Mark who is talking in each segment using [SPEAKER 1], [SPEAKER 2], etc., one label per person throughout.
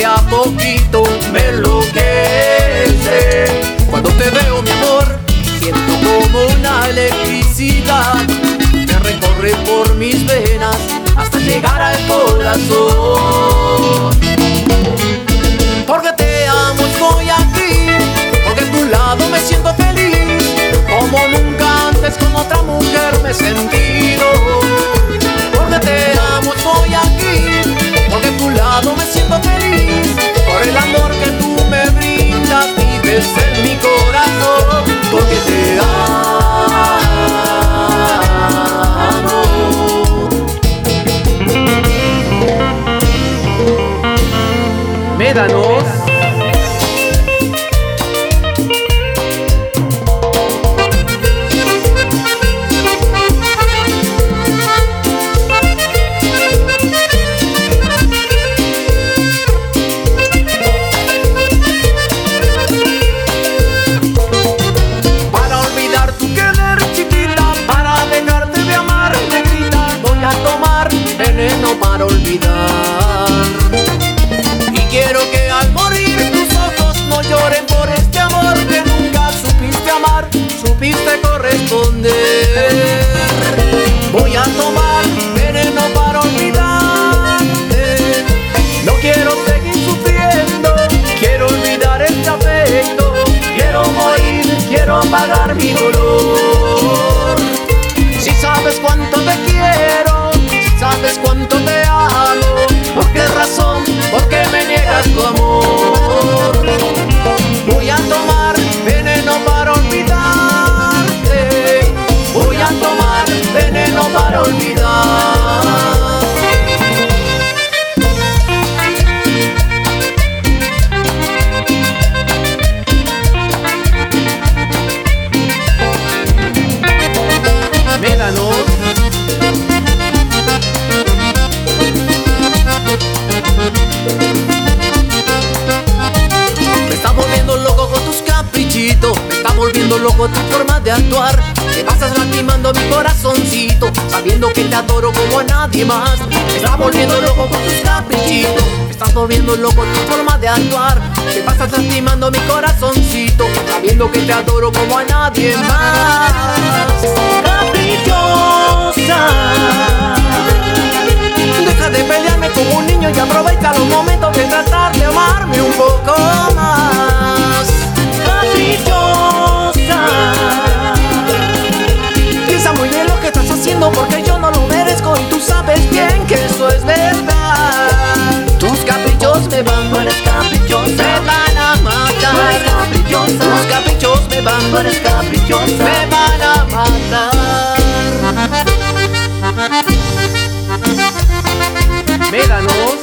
[SPEAKER 1] de a poquito me enloquece. Cuando te veo, mi amor, siento como una electricidad me recorre por mis venas hasta llegar al corazón. Porque te amo, estoy aquí, porque a tu lado me siento feliz, como nunca antes con otra mujer me he sentido. Porque te amo, estoy aquí, porque a tu lado me siento feliz, por el amor que tú me brindas, vives en mi corazón. Porque te amo. Médanos. Para olvidar tu querer, chiquita, para dejarte de amar, negrita, voy a tomar veneno para olvidar. Y quiero que al morir tus ojos no lloren por este amor que nunca supiste amar, supiste corresponder. Voy a tomar veneno para olvidarte. No quiero seguir sufriendo, quiero olvidar este afecto. Quiero morir, quiero apagar mi dolor. Si sabes cuánto te quiero, si sabes cuánto te amo, ¿por qué razón? ¿Por qué me niegas tu amor? Voy a tomar veneno para olvidarte. Voy a tomar veneno para olvidar. Médanos. Me está volviendo loco con tus caprichitos, me está volviendo loco tu forma de actuar. Te pasas lastimando mi corazoncito, sabiendo que te adoro como a nadie más. Me está volviendo loco con tus caprichitos, me estás volviendo loco tu forma de actuar. Te pasas lastimando mi corazoncito, sabiendo que te adoro como a nadie más. Caprichosa, deja de pelearme como un niño y aprovecha los momentos de tratar de amarme un poco más. Caprichosa, piensa muy bien lo que estás haciendo, porque yo no lo merezco y tú sabes bien que eso es verdad. Tus caprichos me van, tú eres caprichosa, me van a matar. Tú eres caprichosa, tus caprichos me van, tú eres caprichosa, me van a matar. Médanos.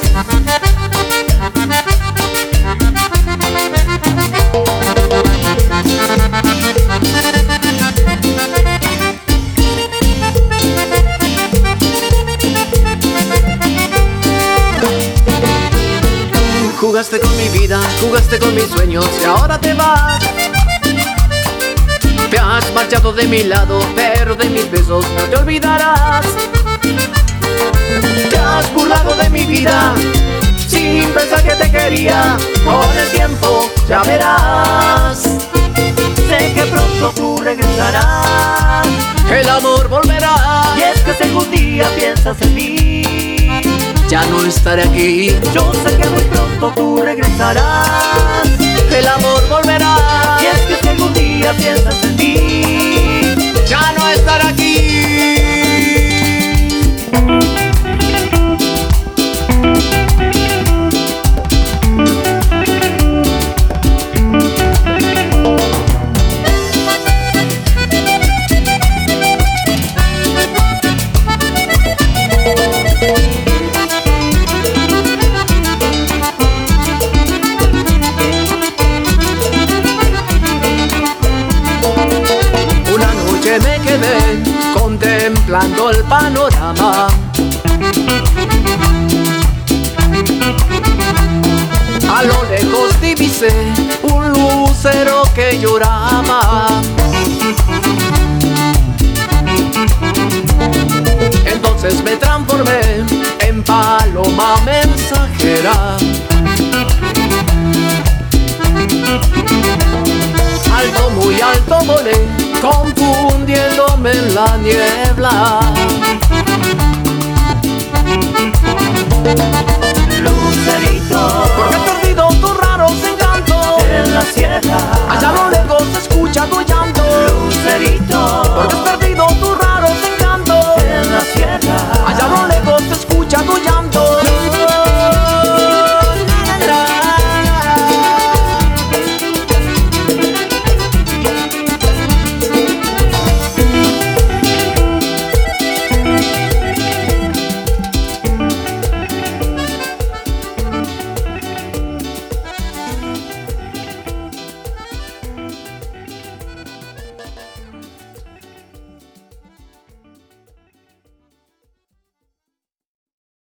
[SPEAKER 1] Jugaste con mi vida, jugaste con mis sueños y ahora te vas. Te has marchado de mi lado, pero de mis besos no te olvidarás. Te has burlado de mi vida, sin pensar que te quería. Con el tiempo ya verás, sé que pronto tú regresarás. El amor volverá, y es que si algún día piensas en mí, ya no estaré aquí. Yo sé que muy pronto tú regresarás. El amor volverá, y es que si algún día piensas en mí, ya no estaré aquí. Me quedé contemplando el panorama. A lo lejos divisé un lucero que lloraba. Entonces me transformé en paloma mensajera. volé, confundiéndome en la niebla.